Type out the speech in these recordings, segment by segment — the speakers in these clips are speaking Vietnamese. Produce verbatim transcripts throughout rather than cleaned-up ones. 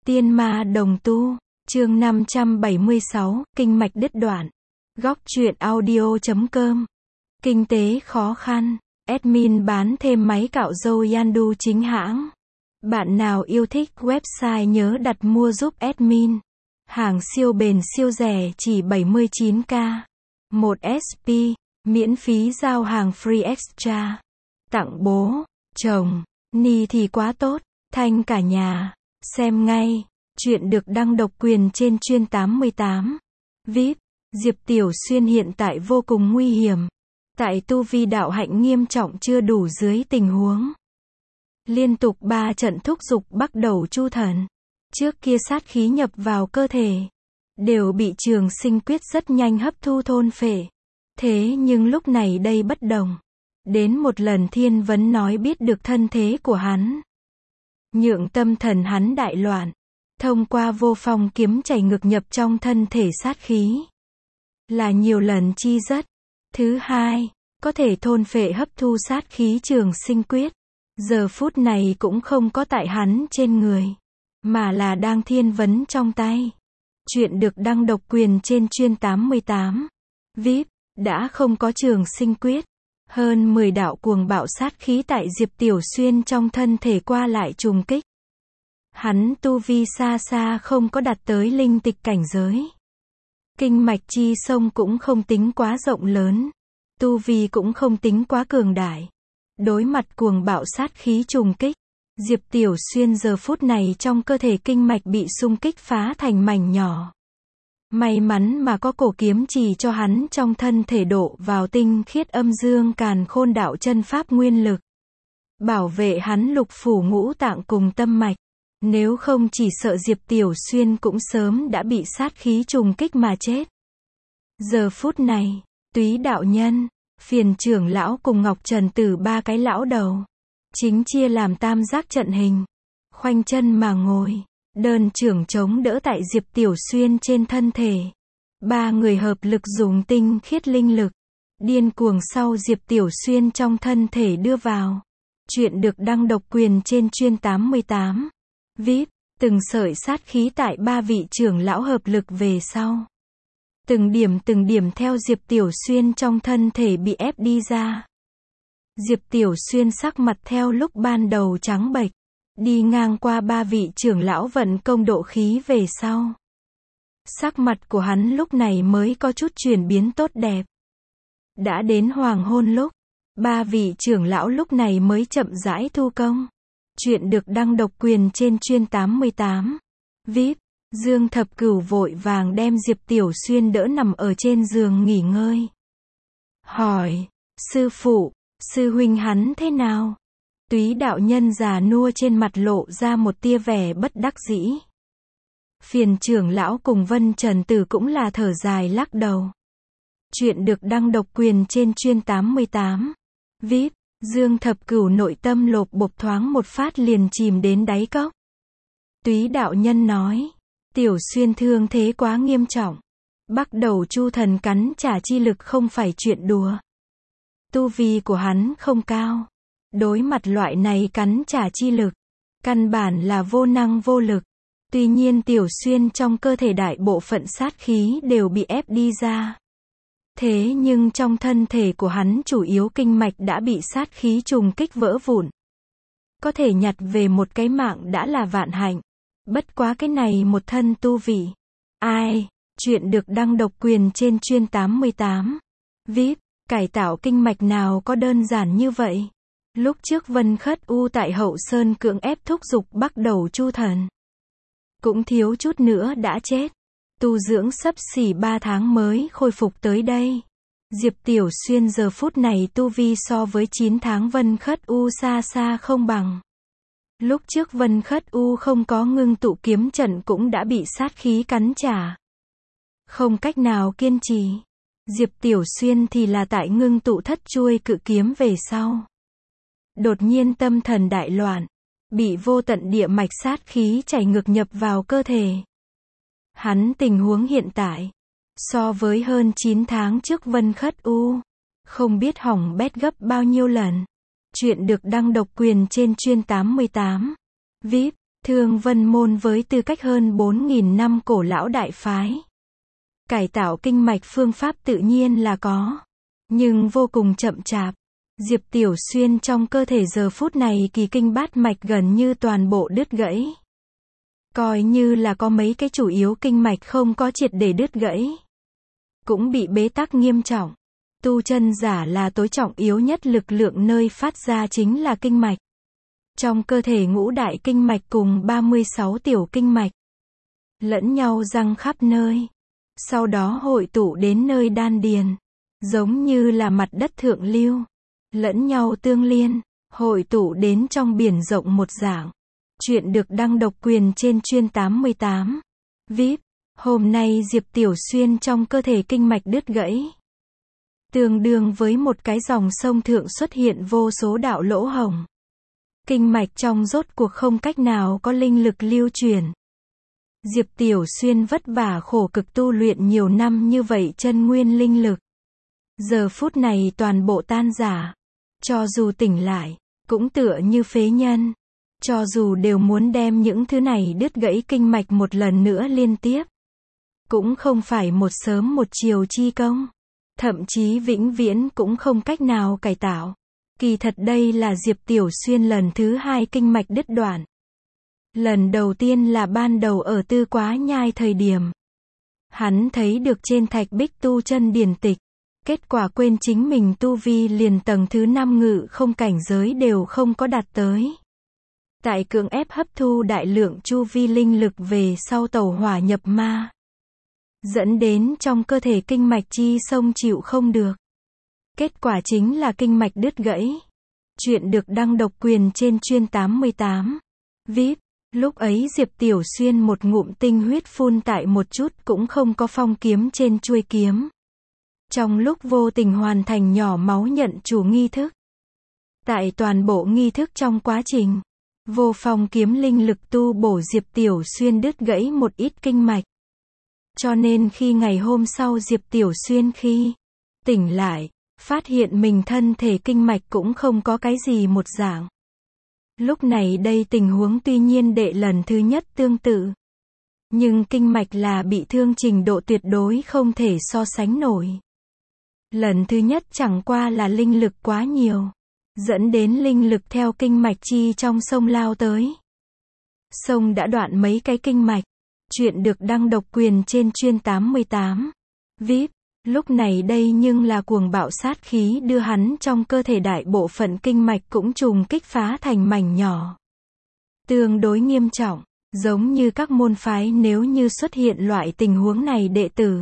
Tiên ma đồng tu, chương năm trăm bảy mươi sáu, kinh mạch đứt đoạn. Góc truyện audio chấm com. Kinh tế khó khăn, admin bán thêm máy cạo râu Yandu chính hãng. Bạn nào yêu thích website nhớ đặt mua giúp admin. Hàng siêu bền siêu rẻ chỉ bảy mươi chín k. một ét pê, miễn phí giao hàng free extra. Tặng bố, chồng, ni thì quá tốt, thanh cả nhà. Xem ngay, chuyện được đăng độc quyền trên chuyên tám mươi tám. vê i pê, Diệp Tiểu Xuyên hiện tại vô cùng nguy hiểm. Tại tu vi đạo hạnh nghiêm trọng chưa đủ dưới tình huống. Liên tục ba trận thúc dục bắt đầu chu thần. Trước kia sát khí nhập vào cơ thể. Đều bị Trường Sinh Quyết rất nhanh hấp thu thôn phệ. Thế nhưng lúc này đây bất đồng. Đến một lần Thiên Vấn nói biết được thân thế của hắn. Nhượng tâm thần hắn đại loạn. Thông qua vô phong kiếm chảy ngược nhập trong thân thể sát khí. Là nhiều lần chi rất. Thứ hai, có thể thôn phệ hấp thu sát khí Trường Sinh Quyết. Giờ phút này cũng không có tại hắn trên người. Mà là đang Thiên Vấn trong tay. Chuyện được đăng độc quyền trên chuyên tám mươi tám. vê i pê, đã không có Trường Sinh Quyết. Hơn mười đạo cuồng bạo sát khí tại Diệp Tiểu Xuyên trong thân thể qua lại trùng kích. Hắn tu vi xa xa không có đạt tới linh tịch cảnh giới. Kinh mạch chi sông cũng không tính quá rộng lớn. Tu vi cũng không tính quá cường đại. Đối mặt cuồng bạo sát khí trùng kích. Diệp Tiểu Xuyên giờ phút này trong cơ thể kinh mạch bị xung kích phá thành mảnh nhỏ. May mắn mà có cổ kiếm chỉ cho hắn trong thân thể độ vào tinh khiết âm dương càn khôn đạo chân pháp nguyên lực. Bảo vệ hắn lục phủ ngũ tạng cùng tâm mạch. Nếu không chỉ sợ Diệp Tiểu Xuyên cũng sớm đã bị sát khí trùng kích mà chết. Giờ phút này, Túy đạo nhân, Phiền trưởng lão cùng Ngọc Trần Tử ba cái lão đầu. Chính chia làm tam giác trận hình. Khoanh chân mà ngồi. Đơn trưởng chống đỡ tại Diệp Tiểu Xuyên trên thân thể. Ba người hợp lực dùng tinh khiết linh lực. Điên cuồng sau Diệp Tiểu Xuyên trong thân thể đưa vào. Chuyện được đăng độc quyền trên chuyên tám mươi tám. vê i pê, từng sợi sát khí tại ba vị trưởng lão hợp lực về sau. Từng điểm từng điểm theo Diệp Tiểu Xuyên trong thân thể bị ép đi ra. Diệp Tiểu Xuyên sắc mặt theo lúc ban đầu trắng bệch. Đi ngang qua ba vị trưởng lão vận công độ khí về sau. Sắc mặt của hắn lúc này mới có chút chuyển biến tốt đẹp. Đã đến hoàng hôn lúc. Ba vị trưởng lão lúc này mới chậm rãi thu công. Chuyện được đăng độc quyền trên chuyên tám mươi tám. vê i pê, Dương Thập Cửu vội vàng đem Diệp Tiểu Xuyên đỡ nằm ở trên giường nghỉ ngơi. Hỏi, sư phụ, sư huynh hắn thế nào? Túy đạo nhân già nua trên mặt lộ ra một tia vẻ bất đắc dĩ. Phiền trưởng lão cùng Vân Trần Tử cũng là thở dài lắc đầu. Chuyện được đăng độc quyền trên chuyên tám mươi tám. vê i pê, Dương Thập Cửu nội tâm lộp bộp thoáng một phát liền chìm đến đáy cốc. Túy đạo nhân nói, Tiểu Xuyên thương thế quá nghiêm trọng. Bắt đầu chu thần cắn trả chi lực không phải chuyện đùa. Tu vi của hắn không cao. Đối mặt loại này cắn trả chi lực. Căn bản là vô năng vô lực. Tuy nhiên Tiểu Xuyên trong cơ thể đại bộ phận sát khí đều bị ép đi ra. Thế nhưng trong thân thể của hắn chủ yếu kinh mạch đã bị sát khí trùng kích vỡ vụn. Có thể nhặt về một cái mạng đã là vạn hạnh. Bất quá cái này một thân tu vị. Ai, chuyện được đăng độc quyền trên chuyên tám mươi tám. vê i pê, cải tạo kinh mạch nào có đơn giản như vậy. Lúc trước Vân Khất U tại Hậu Sơn cưỡng ép thúc dục bắt đầu chu thần. Cũng thiếu chút nữa đã chết. Tu dưỡng sắp xỉ ba tháng mới khôi phục tới đây. Diệp Tiểu Xuyên giờ phút này tu vi so với chín tháng Vân Khất U xa xa không bằng. Lúc trước Vân Khất U không có ngưng tụ kiếm trận cũng đã bị sát khí cắn trả. Không cách nào kiên trì. Diệp Tiểu Xuyên thì là tại ngưng tụ thất chuôi cự kiếm về sau. Đột nhiên tâm thần đại loạn. Bị vô tận địa mạch sát khí chảy ngược nhập vào cơ thể. Hắn tình huống hiện tại. So với hơn chín tháng trước Vân Khất U. Không biết hỏng bét gấp bao nhiêu lần. Chuyện được đăng độc quyền trên chuyên tám mươi tám. vê i pê, Thương Vân Môn với tư cách hơn bốn nghìn năm cổ lão đại phái. Cải tạo kinh mạch phương pháp tự nhiên là có, nhưng vô cùng chậm chạp. Diệp Tiểu Xuyên trong cơ thể giờ phút này kỳ kinh bát mạch gần như toàn bộ đứt gãy. Coi như là có mấy cái chủ yếu kinh mạch không có triệt để đứt gãy, cũng bị bế tắc nghiêm trọng. Tu chân giả là tối trọng yếu nhất lực lượng nơi phát ra chính là kinh mạch. Trong cơ thể ngũ đại kinh mạch cùng ba mươi sáu tiểu kinh mạch lẫn nhau giăng khắp nơi, sau đó hội tụ đến nơi đan điền, giống như là mặt đất thượng lưu, lẫn nhau tương liên, hội tụ đến trong biển rộng một dạng. Chuyện được đăng độc quyền trên chuyên tám mươi tám. vê i pê, hôm nay Diệp Tiểu Xuyên trong cơ thể kinh mạch đứt gãy. Tương đương với một cái dòng sông thượng xuất hiện vô số đạo lỗ hổng. Kinh mạch trong rốt cuộc không cách nào có linh lực lưu chuyển. Diệp Tiểu Xuyên vất vả khổ cực tu luyện nhiều năm như vậy chân nguyên linh lực. Giờ phút này toàn bộ tan rã. Cho dù tỉnh lại, cũng tựa như phế nhân. Cho dù đều muốn đem những thứ này đứt gãy kinh mạch một lần nữa liên tiếp, cũng không phải một sớm một chiều chi công. Thậm chí vĩnh viễn cũng không cách nào cải tạo. Kỳ thật đây là Diệp Tiểu Xuyên lần thứ hai kinh mạch đứt đoạn. Lần đầu tiên là ban đầu ở Tư Quá Nhai thời điểm. Hắn thấy được trên thạch bích tu chân điển tịch. Kết quả quên chính mình tu vi liền tầng thứ năm ngự không cảnh giới đều không có đạt tới. Tại cưỡng ép hấp thu đại lượng chu vi linh lực về sau tẩu hỏa nhập ma. Dẫn đến trong cơ thể kinh mạch chi sông chịu không được. Kết quả chính là kinh mạch đứt gãy. Chuyện được đăng độc quyền trên chuyên tám mươi tám. vê i pê, lúc ấy Diệp Tiểu Xuyên một ngụm tinh huyết phun tại một chút cũng không có phong kiếm trên chuôi kiếm. Trong lúc vô tình hoàn thành nhỏ máu nhận chủ nghi thức. Tại toàn bộ nghi thức trong quá trình, vô phong kiếm linh lực tu bổ Diệp Tiểu Xuyên đứt gãy một ít kinh mạch. Cho nên khi ngày hôm sau Diệp Tiểu Xuyên khi tỉnh lại, phát hiện mình thân thể kinh mạch cũng không có cái gì một dạng. Lúc này đây tình huống tuy nhiên đệ lần thứ nhất tương tự. Nhưng kinh mạch là bị thương trình độ tuyệt đối không thể so sánh nổi. Lần thứ nhất chẳng qua là linh lực quá nhiều, dẫn đến linh lực theo kinh mạch chi trong sông lao tới. Sông đã đoạn mấy cái kinh mạch. Chuyện được đăng độc quyền trên chuyên tám mươi tám. vê i pê, lúc này đây nhưng là cuồng bạo sát khí đưa hắn trong cơ thể đại bộ phận kinh mạch cũng trùng kích phá thành mảnh nhỏ. Tương đối nghiêm trọng, giống như các môn phái nếu như xuất hiện loại tình huống này đệ tử.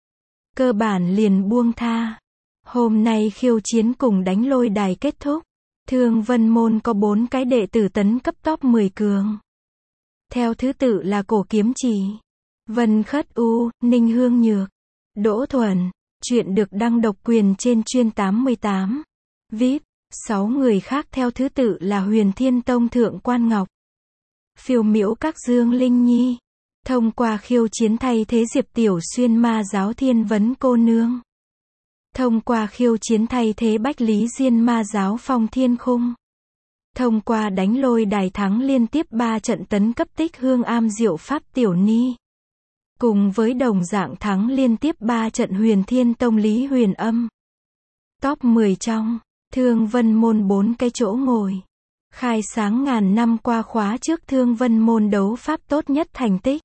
Cơ bản liền buông tha. Hôm nay khiêu chiến cùng đánh lôi đài kết thúc. Thương Vân Môn có bốn cái đệ tử tấn cấp top mười cường. Theo thứ tự là Cổ Kiếm Chỉ, Vân Khất U, Ninh Hương Nhược, Đỗ Thuần. Chuyện được đăng độc quyền trên chuyên tám mươi tám. vê i pê, sáu người khác theo thứ tự là Huyền Thiên Tông Thượng Quan Ngọc, Phiêu Miễu Các Dương Linh Nhi. Thông qua khiêu chiến thay thế Diệp Tiểu Xuyên Ma Giáo Thiên Vấn cô nương. Thông qua khiêu chiến thay thế Bách Lý Diên Ma Giáo Phong Thiên Khung. Thông qua đánh lôi đài thắng liên tiếp ba trận tấn cấp Tích Hương Am Diệu Pháp Tiểu Ni. Cùng với đồng dạng thắng liên tiếp ba trận Huyền Thiên Tông Lý Huyền Âm. Top mười trong, Thương Vân Môn bốn cái chỗ ngồi. Khai sáng ngàn năm qua khóa trước Thương Vân Môn đấu pháp tốt nhất thành tích.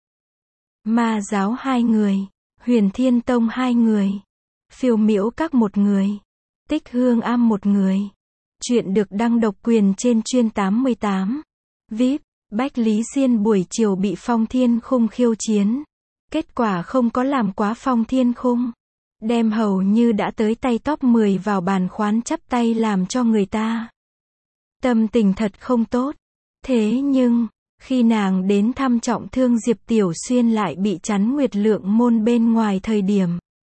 Ma Giáo hai người, Huyền Thiên Tông hai người, Phiêu Miễu Các một người, Tích Hương Am một người. Chuyện được đăng độc quyền trên chuyên tám mươi tám. vê i pê, Bách Lý Diên buổi chiều bị Phong Thiên Khung khiêu chiến. Kết quả không có làm quá Phong Thiên Khung. Đem hầu như đã tới tay top mười vào bàn khoán chắp tay làm cho người ta. Tâm tình thật không tốt. Thế nhưng, khi nàng đến thăm trọng thương Diệp Tiểu Xuyên lại bị chắn Nguyệt Lượng Môn bên ngoài thời điểm.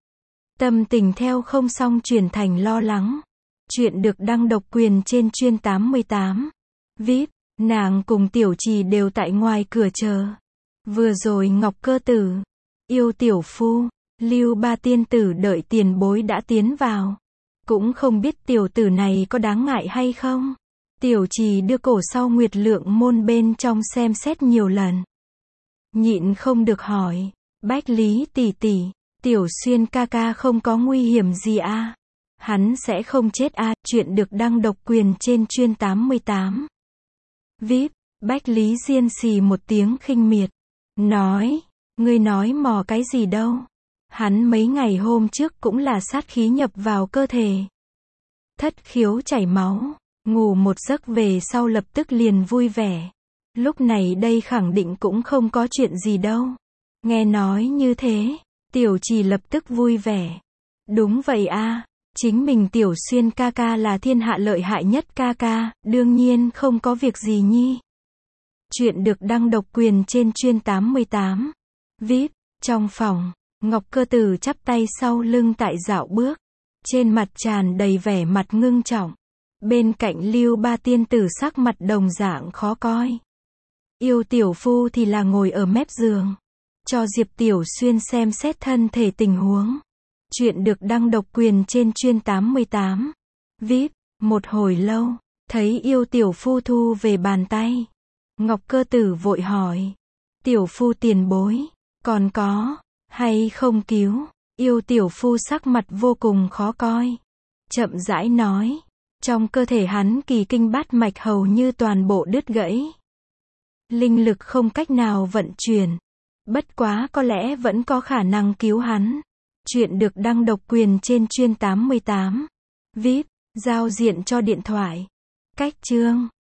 Tâm tình theo không xong chuyển thành lo lắng. Chuyện được đăng độc quyền trên chuyên tám mươi tám. vê i pê, nàng cùng Tiểu Trì đều tại ngoài cửa chờ. Vừa rồi Ngọc Cơ Tử, Yêu Tiểu Phu, Lưu Ba tiên tử đợi tiền bối đã tiến vào. Cũng không biết tiểu tử này có đáng ngại hay không. Tiểu Trì đưa cổ sau Nguyệt Lượng Môn bên trong xem xét nhiều lần. Nhịn không được hỏi, Bách Lý tỷ tỷ, Tiểu Xuyên ca ca không có nguy hiểm gì à? Hắn sẽ không chết à? Chuyện được đăng độc quyền trên chuyên tám mươi tám. vê i pê, Bách Lý Diên xì một tiếng khinh miệt. Nói, ngươi nói mò cái gì đâu? Hắn mấy ngày hôm trước cũng là sát khí nhập vào cơ thể. Thất khiếu chảy máu, ngủ một giấc về sau lập tức liền vui vẻ. Lúc này đây khẳng định cũng không có chuyện gì đâu. Nghe nói như thế, Tiểu Trì lập tức vui vẻ. Đúng vậy a, chính mình Tiểu Xuyên ca ca là thiên hạ lợi hại nhất ca ca, đương nhiên không có việc gì nhi. Chuyện được đăng độc quyền trên chuyên tám mươi tám. vê i pê, trong phòng, Ngọc Cơ Tử chắp tay sau lưng tại dạo bước. Trên mặt tràn đầy vẻ mặt ngưng trọng. Bên cạnh Lưu Ba tiên tử sắc mặt đồng dạng khó coi. Yêu Tiểu Phu thì là ngồi ở mép giường. Cho Diệp Tiểu Xuyên xem xét thân thể tình huống. Chuyện được đăng độc quyền trên chuyên tám mươi tám. vê i pê, một hồi lâu, thấy Yêu Tiểu Phu thu về bàn tay. Ngọc Cơ Tử vội hỏi. Tiểu Phu tiền bối, còn có, hay không cứu? Yêu Tiểu Phu sắc mặt vô cùng khó coi. Chậm rãi nói. Trong cơ thể hắn kỳ kinh bát mạch hầu như toàn bộ đứt gãy. Linh lực không cách nào vận chuyển. Bất quá có lẽ vẫn có khả năng cứu hắn. Chuyện được đăng độc quyền trên chuyên tám mươi tám. vê i pê, giao diện cho điện thoại. Cách chương